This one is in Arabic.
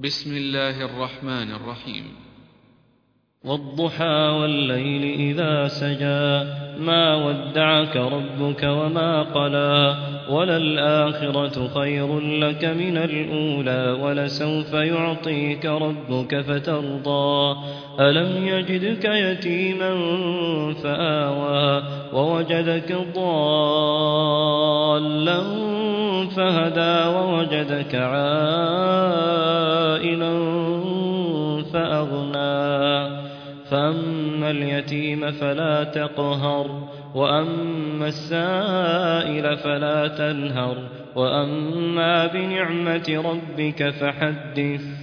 بسم الله الرحمن الرحيم. والضحى والليل إذا سجى ما ودعك ربك وما قلى وللآخرة خير لك من الأولى ولسوف يعطيك ربك فترضى ألم يجدك يتيما فآوى ووجدك ضالا فهدى ووجدك عائلا فأغنى فأما اليتيم فلا تقهر وأما السائل فلا تنهر وأما بنعمة ربك فحدث